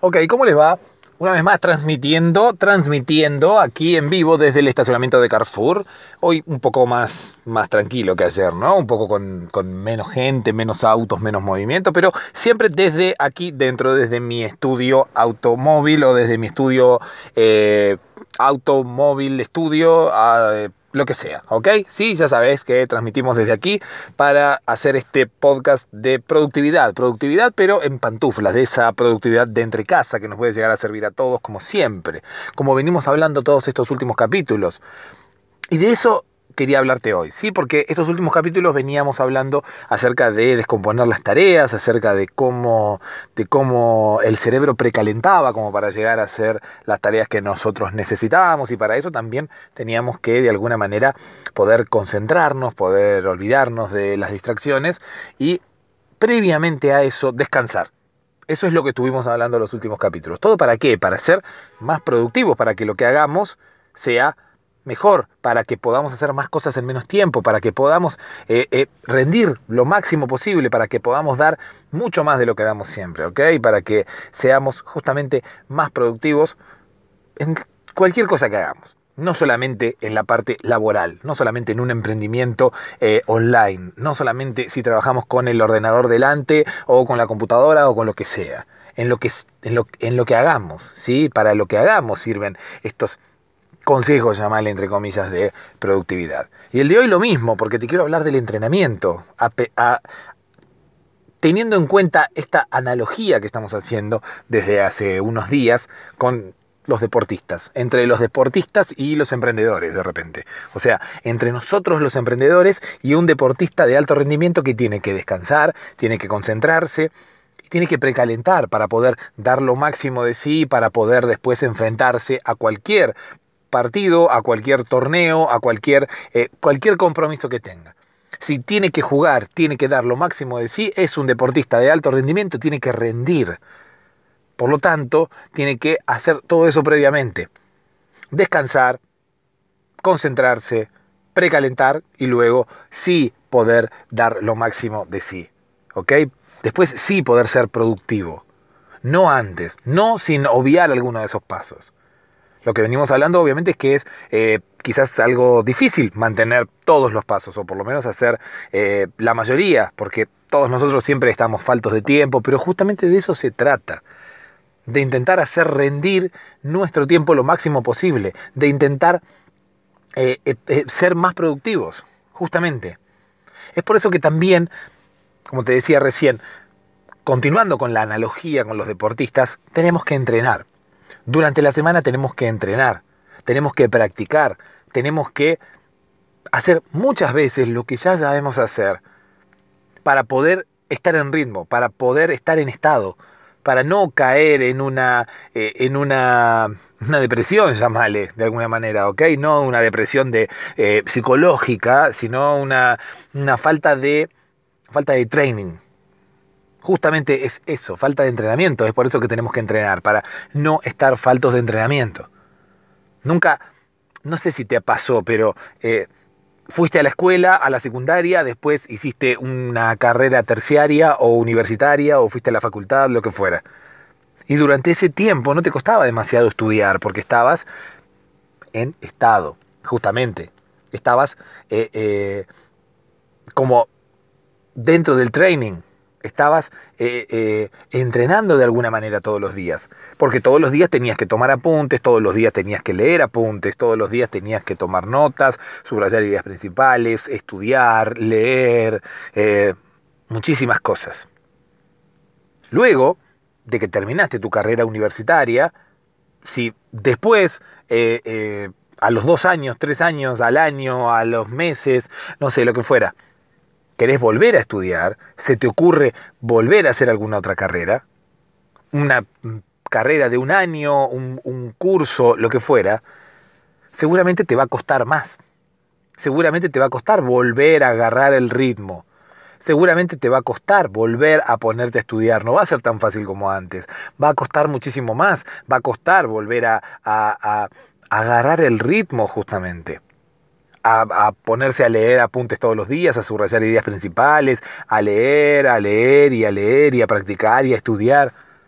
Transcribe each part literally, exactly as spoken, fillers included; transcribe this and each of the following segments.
Ok, ¿cómo les va? Una vez más transmitiendo, transmitiendo aquí en vivo desde el estacionamiento de Carrefour. Hoy un poco más, más tranquilo que ayer, ¿no? Un poco con, con menos gente, menos autos, menos movimiento, pero siempre desde aquí dentro, desde mi estudio automóvil o desde mi estudio eh, automóvil estudio, eh, lo que sea, ¿ok? Sí, ya sabéis que transmitimos desde aquí para hacer este podcast de productividad. Productividad, pero en pantuflas, de esa productividad de entre casa que nos puede llegar a servir a todos como siempre. Como venimos hablando todos estos últimos capítulos. Y de eso quería hablarte hoy, ¿sí? Porque estos últimos capítulos veníamos hablando acerca de descomponer las tareas, acerca de cómo, de cómo el cerebro precalentaba como para llegar a hacer las tareas que nosotros necesitábamos, y para eso también teníamos que de alguna manera poder concentrarnos, poder olvidarnos de las distracciones y previamente a eso descansar. Eso es lo que estuvimos hablando en los últimos capítulos. ¿Todo para qué? Para ser más productivos, para que lo que hagamos sea mejor, para que podamos hacer más cosas en menos tiempo, para que podamos eh, eh, rendir lo máximo posible, para que podamos dar mucho más de lo que damos siempre, ¿ok? Para que seamos justamente más productivos en cualquier cosa que hagamos. No solamente en la parte laboral, no solamente en un emprendimiento eh, online, no solamente si trabajamos con el ordenador delante o con la computadora o con lo que sea. En lo que, en lo, en lo que hagamos, ¿sí? Para lo que hagamos sirven estos consejos, llamarle entre comillas, de productividad. Y el de hoy lo mismo, porque te quiero hablar del entrenamiento. A, a, teniendo en cuenta esta analogía que estamos haciendo desde hace unos días con los deportistas, entre los deportistas y los emprendedores de repente. O sea, entre nosotros los emprendedores y un deportista de alto rendimiento que tiene que descansar, tiene que concentrarse, tiene que precalentar para poder dar lo máximo de sí, para poder después enfrentarse a cualquier partido, a cualquier torneo, a cualquier, eh, cualquier compromiso que tenga. Si tiene que jugar, tiene que dar lo máximo de sí, es un deportista de alto rendimiento, tiene que rendir. Por lo tanto, tiene que hacer todo eso previamente. Descansar, concentrarse, precalentar y luego sí poder dar lo máximo de sí. ¿Ok? Después sí poder ser productivo. No antes, no sin obviar alguno de esos pasos. Lo que venimos hablando obviamente es que es eh, quizás algo difícil mantener todos los pasos, o por lo menos hacer eh, la mayoría, porque todos nosotros siempre estamos faltos de tiempo, pero justamente de eso se trata. De intentar hacer rendir nuestro tiempo lo máximo posible, de intentar eh, eh, ser más productivos, justamente. Es por eso que también, como te decía recién, continuando con la analogía con los deportistas, tenemos que entrenar. Durante la semana tenemos que entrenar, tenemos que practicar, tenemos que hacer muchas veces lo que ya sabemos hacer para poder estar en ritmo, para poder estar en estado, para no caer en una, eh, en una, una depresión, llámale de alguna manera, ¿ok? No una depresión de, eh, psicológica, sino una, una falta de, falta de training. Justamente es eso, falta de entrenamiento. Es por eso que tenemos que entrenar, para no estar faltos de entrenamiento. Nunca, no sé si te pasó, pero eh, fuiste a la escuela, a la secundaria, después hiciste una carrera terciaria o universitaria, o fuiste a la facultad, lo que fuera. Y durante ese tiempo no te costaba demasiado estudiar, porque estabas en estado, justamente. Estabas eh, eh, como dentro del training. Estabas eh, eh, entrenando de alguna manera todos los días. Porque todos los días tenías que tomar apuntes, todos los días tenías que leer apuntes, todos los días tenías que tomar notas, subrayar ideas principales, estudiar, leer, eh, muchísimas cosas. Luego de que terminaste tu carrera universitaria, si después, eh, eh, a los dos años, tres años, al año, a los meses, no sé, lo que fuera, querés volver a estudiar, se te ocurre volver a hacer alguna otra carrera, una carrera de un año, un, un curso, lo que fuera, seguramente te va a costar más. Seguramente te va a costar volver a agarrar el ritmo. Seguramente te va a costar volver a ponerte a estudiar. No va a ser tan fácil como antes. Va a costar muchísimo más. Va a costar volver a, a, a, a agarrar el ritmo justamente. A, a ponerse a leer apuntes todos los días, a subrayar ideas principales, a leer, a leer y a leer y a practicar y a estudiar.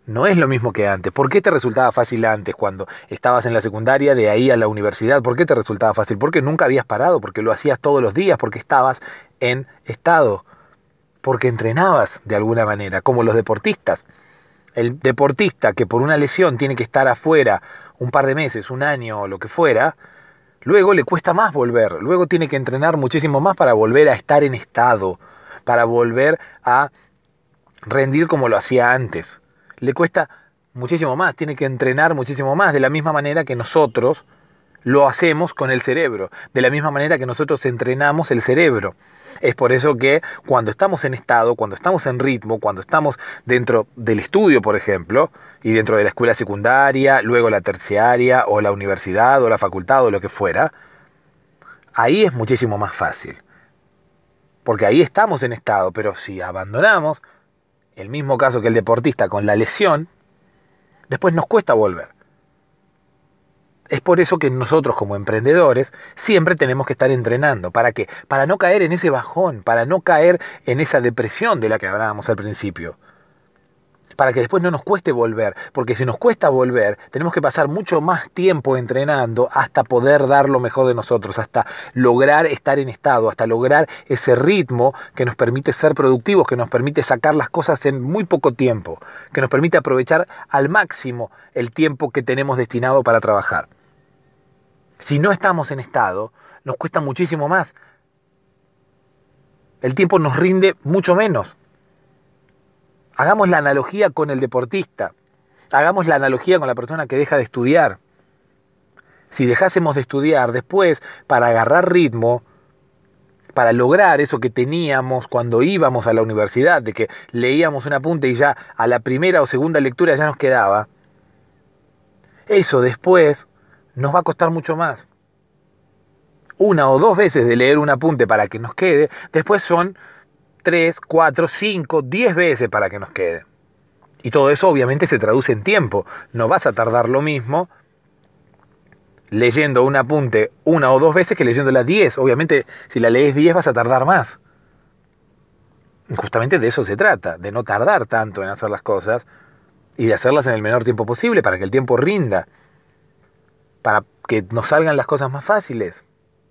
No es lo mismo que antes. ¿Por qué te resultaba fácil antes cuando estabas en la secundaria, de ahí a la universidad? ¿Por qué te resultaba fácil? Porque nunca habías parado, porque lo hacías todos los días, porque estabas en estado, porque entrenabas de alguna manera, como los deportistas. El deportista que por una lesión tiene que estar afuera un par de meses, un año o lo que fuera, luego le cuesta más volver, luego tiene que entrenar muchísimo más para volver a estar en estado, para volver a rendir como lo hacía antes. Le cuesta muchísimo más, tiene que entrenar muchísimo más, de la misma manera que nosotros lo hacemos con el cerebro, de la misma manera que nosotros entrenamos el cerebro. Es por eso que cuando estamos en estado, cuando estamos en ritmo, cuando estamos dentro del estudio, por ejemplo, y dentro de la escuela secundaria, luego la terciaria, o la universidad, o la facultad, o lo que fuera, ahí es muchísimo más fácil. Porque ahí estamos en estado, pero si abandonamos, el mismo caso que el deportista con la lesión, después nos cuesta volver. Es por eso que nosotros como emprendedores siempre tenemos que estar entrenando. ¿Para qué? Para no caer en ese bajón, para no caer en esa depresión de la que hablábamos al principio. Para que después no nos cueste volver. Porque si nos cuesta volver, tenemos que pasar mucho más tiempo entrenando hasta poder dar lo mejor de nosotros, hasta lograr estar en estado, hasta lograr ese ritmo que nos permite ser productivos, que nos permite sacar las cosas en muy poco tiempo, que nos permite aprovechar al máximo el tiempo que tenemos destinado para trabajar. Si no estamos en estado, nos cuesta muchísimo más. El tiempo nos rinde mucho menos. Hagamos la analogía con el deportista. Hagamos la analogía con la persona que deja de estudiar. Si dejásemos de estudiar después, para agarrar ritmo, para lograr eso que teníamos cuando íbamos a la universidad, de que leíamos un apunte y ya a la primera o segunda lectura ya nos quedaba, eso después nos va a costar mucho más. Una o dos veces de leer un apunte para que nos quede, después son tres, cuatro, cinco, diez veces para que nos quede. Y todo eso obviamente se traduce en tiempo. No vas a tardar lo mismo leyendo un apunte una o dos veces que leyéndola diez. Obviamente si la lees diez vas a tardar más. Justamente de eso se trata, de no tardar tanto en hacer las cosas y de hacerlas en el menor tiempo posible para que el tiempo rinda, para que nos salgan las cosas más fáciles.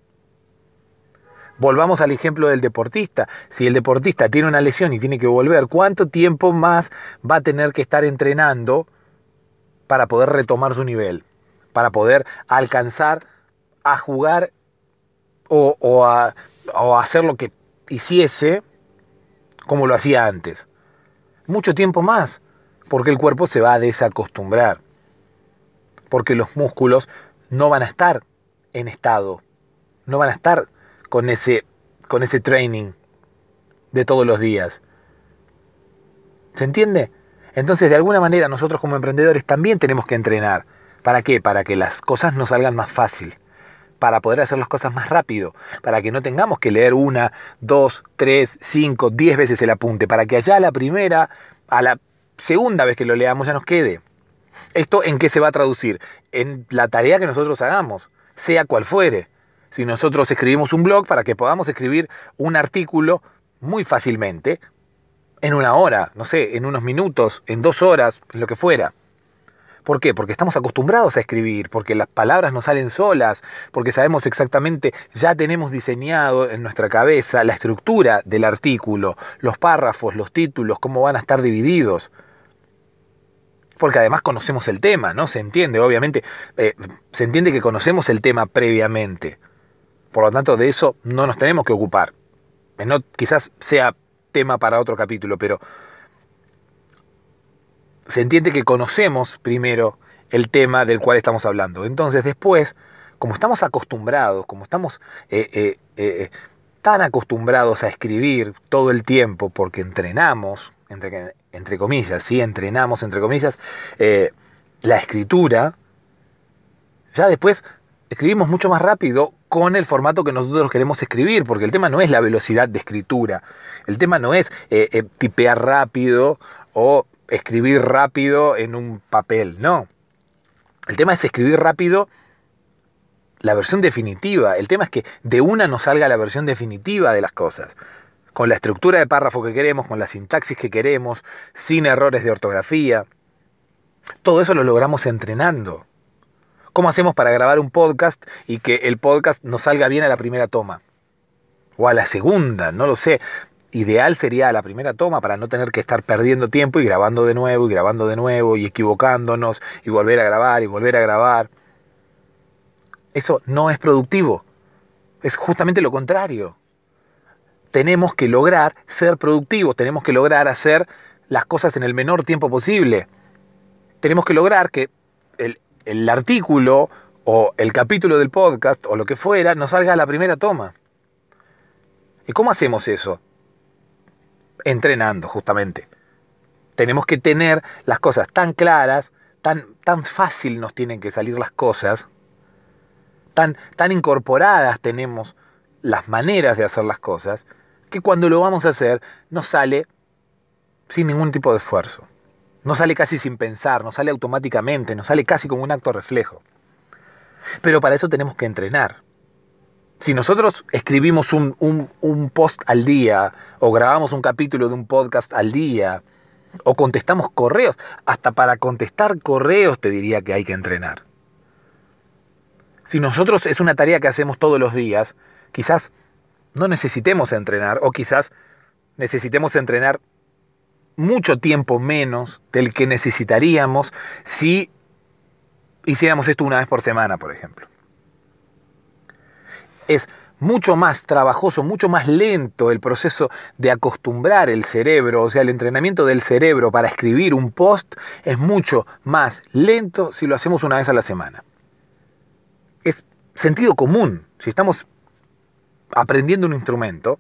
Volvamos al ejemplo del deportista. Si el deportista tiene una lesión y tiene que volver, ¿cuánto tiempo más va a tener que estar entrenando para poder retomar su nivel? Para poder alcanzar a jugar o, o, a, o a hacer lo que hiciese como lo hacía antes. Mucho tiempo más, porque el cuerpo se va a desacostumbrar. Porque los músculos no van a estar en estado, no van a estar con ese, con ese training de todos los días. ¿Se entiende? Entonces, de alguna manera, nosotros como emprendedores también tenemos que entrenar. ¿Para qué? Para que las cosas nos salgan más fácil, para poder hacer las cosas más rápido, para que no tengamos que leer una, dos, tres, cinco, diez veces el apunte, para que allá a la primera, a la segunda vez que lo leamos ya nos quede. ¿Esto en qué se va a traducir? En la tarea que nosotros hagamos, sea cual fuere. Si nosotros escribimos un blog, para que podamos escribir un artículo muy fácilmente, en una hora, no sé, en unos minutos, en dos horas, en lo que fuera. ¿Por qué? Porque estamos acostumbrados a escribir, porque las palabras nos salen solas, porque sabemos exactamente, ya tenemos diseñado en nuestra cabeza la estructura del artículo, los párrafos, los títulos, cómo van a estar divididos. Porque además conocemos el tema, ¿no? Se entiende, obviamente, eh, se entiende que conocemos el tema previamente. Por lo tanto, de eso no nos tenemos que ocupar. No, quizás sea tema para otro capítulo, pero se entiende que conocemos primero el tema del cual estamos hablando. Entonces, después, como estamos acostumbrados, como estamos eh, eh, eh, tan acostumbrados a escribir todo el tiempo, porque entrenamos, entre, entre comillas, sí, entrenamos, entre comillas, eh, la escritura, ya después escribimos mucho más rápido con el formato que nosotros queremos escribir, porque el tema no es la velocidad de escritura, el tema no es eh, eh, tipear rápido o escribir rápido en un papel, no. El tema es escribir rápido la versión definitiva, el tema es que de una nos salga la versión definitiva de las cosas, con la estructura de párrafo que queremos, con la sintaxis que queremos, sin errores de ortografía, Todo eso lo logramos entrenando. ¿Cómo hacemos para grabar un podcast y que el podcast nos salga bien a la primera toma? O a la segunda, no lo sé. Ideal sería a la primera toma para no tener que estar perdiendo tiempo y grabando de nuevo y grabando de nuevo y equivocándonos y volver a grabar y volver a grabar. Eso no es productivo. Es justamente lo contrario. Tenemos que lograr ser productivos, tenemos que lograr hacer las cosas en el menor tiempo posible. Tenemos que lograr que el, el artículo o el capítulo del podcast o lo que fuera nos salga a la primera toma. ¿Y cómo hacemos eso? Entrenando, justamente. Tenemos que tener las cosas tan claras, tan, tan fácil nos tienen que salir las cosas, tan, tan incorporadas tenemos las maneras de hacer las cosas, que cuando lo vamos a hacer nos sale sin ningún tipo de esfuerzo. Nos sale casi sin pensar, nos sale automáticamente, nos sale casi como un acto reflejo. Pero para eso tenemos que entrenar. Si nosotros escribimos un, un, un post al día, o grabamos un capítulo de un podcast al día, o contestamos correos, hasta para contestar correos te diría que hay que entrenar. Si nosotros es una tarea que hacemos todos los días, quizás no necesitemos entrenar, o quizás necesitemos entrenar mucho tiempo menos del que necesitaríamos si hiciéramos esto una vez por semana, por ejemplo. Es mucho más trabajoso, mucho más lento el proceso de acostumbrar el cerebro, o sea, el entrenamiento del cerebro para escribir un post es mucho más lento si lo hacemos una vez a la semana. Es sentido común. Si estamos aprendiendo un instrumento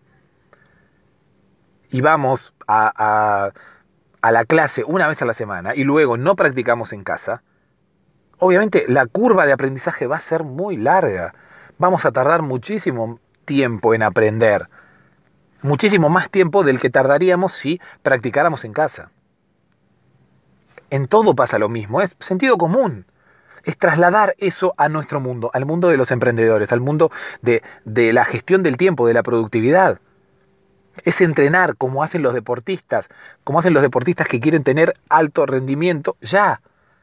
y vamos a, a, a la clase una vez a la semana y luego no practicamos en casa, obviamente la curva de aprendizaje va a ser muy larga. Vamos a tardar muchísimo tiempo en aprender. Muchísimo más tiempo del que tardaríamos si practicáramos en casa. En todo pasa lo mismo, es sentido común. Es trasladar eso a nuestro mundo, al mundo de los emprendedores, al mundo de, de la gestión del tiempo, de la productividad. Es entrenar como hacen los deportistas, como hacen los deportistas que quieren tener alto rendimiento ya.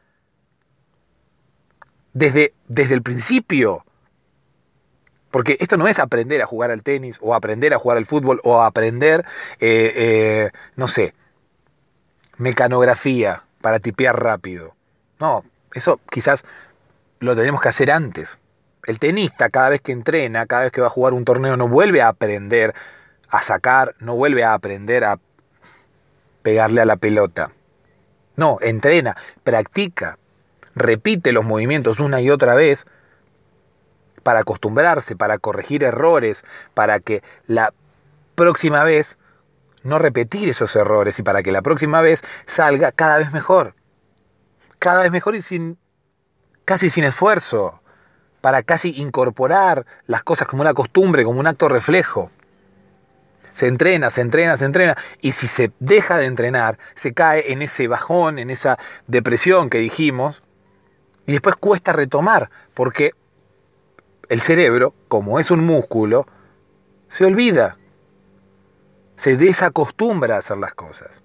Desde, desde el principio. Porque esto no es aprender a jugar al tenis, o aprender a jugar al fútbol, o aprender, eh, eh, no sé, mecanografía para tipear rápido. No, eso quizás lo tenemos que hacer antes. El tenista, cada vez que entrena, cada vez que va a jugar un torneo, no vuelve a aprender a sacar, no vuelve a aprender a pegarle a la pelota. No, entrena, practica, repite los movimientos una y otra vez para acostumbrarse, para corregir errores, para que la próxima vez no repetir esos errores y para que la próxima vez salga cada vez mejor. Cada vez mejor y sin, casi sin esfuerzo, para casi incorporar las cosas como una costumbre, como un acto reflejo. Se entrena, se entrena, se entrena, y si se deja de entrenar, se cae en ese bajón, en esa depresión que dijimos, y después cuesta retomar, porque el cerebro, como es un músculo, se olvida, se desacostumbra a hacer las cosas.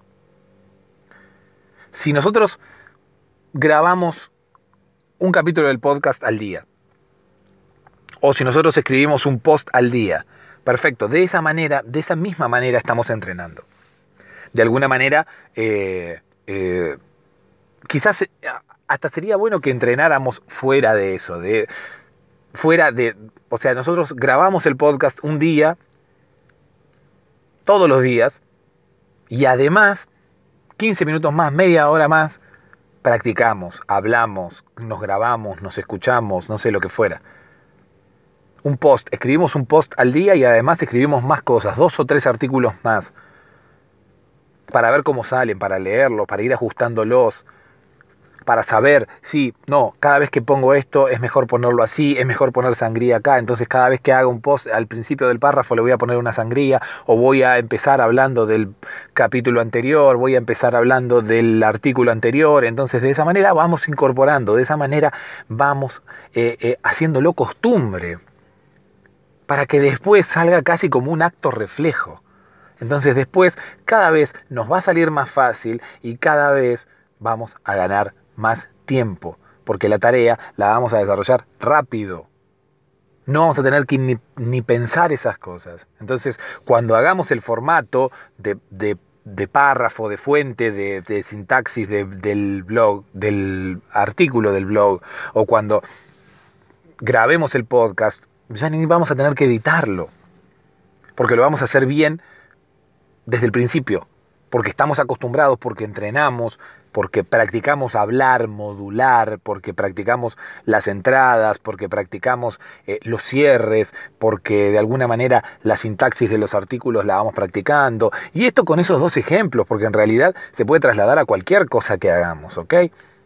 Si nosotros grabamos un capítulo del podcast al día, o si nosotros escribimos un post al día, perfecto, de esa manera, de esa misma manera estamos entrenando. De alguna manera, eh, eh, quizás hasta sería bueno que entrenáramos fuera de eso, de, fuera de, o sea, nosotros grabamos el podcast un día, todos los días, y además, quince minutos más, media hora más, practicamos, hablamos, nos grabamos, nos escuchamos, no sé lo que fuera. Un post, escribimos un post al día y además escribimos más cosas, dos o tres artículos más, para ver cómo salen, para leerlos, para ir ajustándolos, para saber, sí, no, cada vez que pongo esto es mejor ponerlo así, es mejor poner sangría acá, entonces cada vez que haga un post al principio del párrafo le voy a poner una sangría, o voy a empezar hablando del capítulo anterior, voy a empezar hablando del artículo anterior, entonces de esa manera vamos incorporando, de esa manera vamos eh, eh, haciéndolo costumbre, para que después salga casi como un acto reflejo. Entonces después cada vez nos va a salir más fácil y cada vez vamos a ganar más tiempo, porque la tarea la vamos a desarrollar rápido. No vamos a tener que ni, ni pensar esas cosas. Entonces, cuando hagamos el formato de, de, de párrafo, de fuente, de, de sintaxis de, del blog, del artículo del blog, o cuando grabemos el podcast, ya ni vamos a tener que editarlo, porque lo vamos a hacer bien desde el principio, porque estamos acostumbrados, porque entrenamos, porque practicamos hablar, modular, porque practicamos las entradas, porque practicamos eh, los cierres, porque de alguna manera la sintaxis de los artículos la vamos practicando. Y esto con esos dos ejemplos, porque en realidad se puede trasladar a cualquier cosa que hagamos, ¿ok?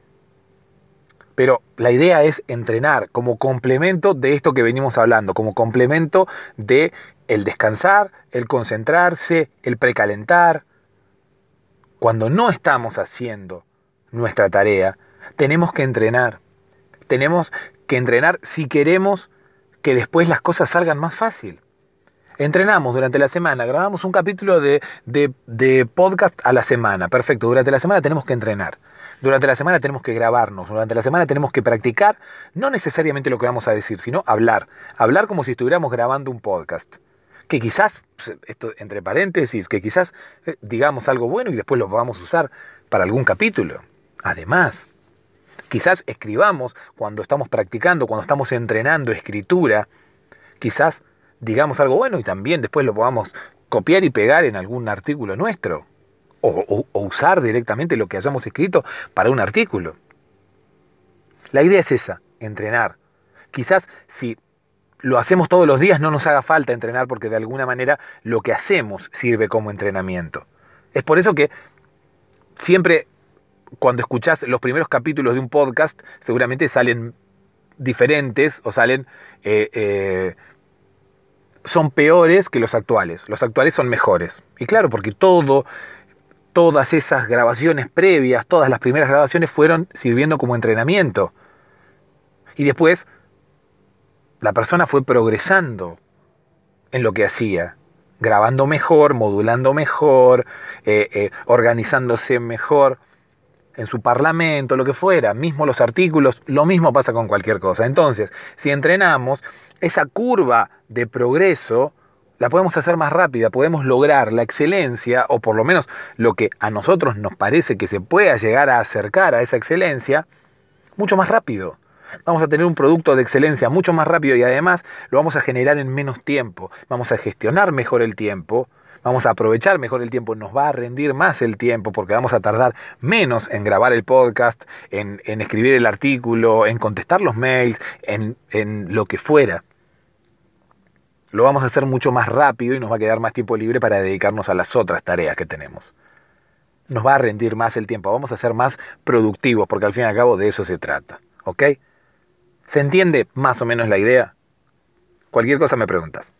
Pero la idea es entrenar como complemento de esto que venimos hablando, como complemento de el descansar, el concentrarse, el precalentar. Cuando no estamos haciendo nuestra tarea, tenemos que entrenar. Tenemos que entrenar si queremos que después las cosas salgan más fácil. Entrenamos durante la semana, grabamos un capítulo de, de, de podcast a la semana. Perfecto, durante la semana tenemos que entrenar. Durante la semana tenemos que grabarnos. Durante la semana tenemos que practicar, no necesariamente lo que vamos a decir, sino hablar. Hablar como si estuviéramos grabando un podcast. Que quizás, esto entre paréntesis, que quizás eh, digamos algo bueno y después lo podamos usar para algún capítulo. Además, quizás escribamos cuando estamos practicando, cuando estamos entrenando escritura, quizás digamos algo bueno y también después lo podamos copiar y pegar en algún artículo nuestro. O, o, o usar directamente lo que hayamos escrito para un artículo. La idea es esa, entrenar. Quizás si lo hacemos todos los días, no nos haga falta entrenar porque de alguna manera lo que hacemos sirve como entrenamiento. Es por eso que siempre cuando escuchás los primeros capítulos de un podcast, seguramente salen diferentes o salen eh, eh, son peores que los actuales. Los actuales son mejores. Y claro, porque todo, todas esas grabaciones previas, todas las primeras grabaciones fueron sirviendo como entrenamiento. Y después la persona fue progresando en lo que hacía, grabando mejor, modulando mejor, eh, eh, organizándose mejor en su parlamento, lo que fuera, mismo los artículos, lo mismo pasa con cualquier cosa. Entonces, si entrenamos, esa curva de progreso la podemos hacer más rápida, podemos lograr la excelencia, o por lo menos lo que a nosotros nos parece que se pueda llegar a acercar a esa excelencia, mucho más rápido. Vamos a tener un producto de excelencia mucho más rápido y además lo vamos a generar en menos tiempo. Vamos a gestionar mejor el tiempo, vamos a aprovechar mejor el tiempo, nos va a rendir más el tiempo porque vamos a tardar menos en grabar el podcast, en, en escribir el artículo, en contestar los mails, en, en lo que fuera. Lo vamos a hacer mucho más rápido y nos va a quedar más tiempo libre para dedicarnos a las otras tareas que tenemos. Nos va a rendir más el tiempo, vamos a ser más productivos porque al fin y al cabo de eso se trata, ¿ok? ¿Se entiende más o menos la idea? Cualquier cosa me preguntas.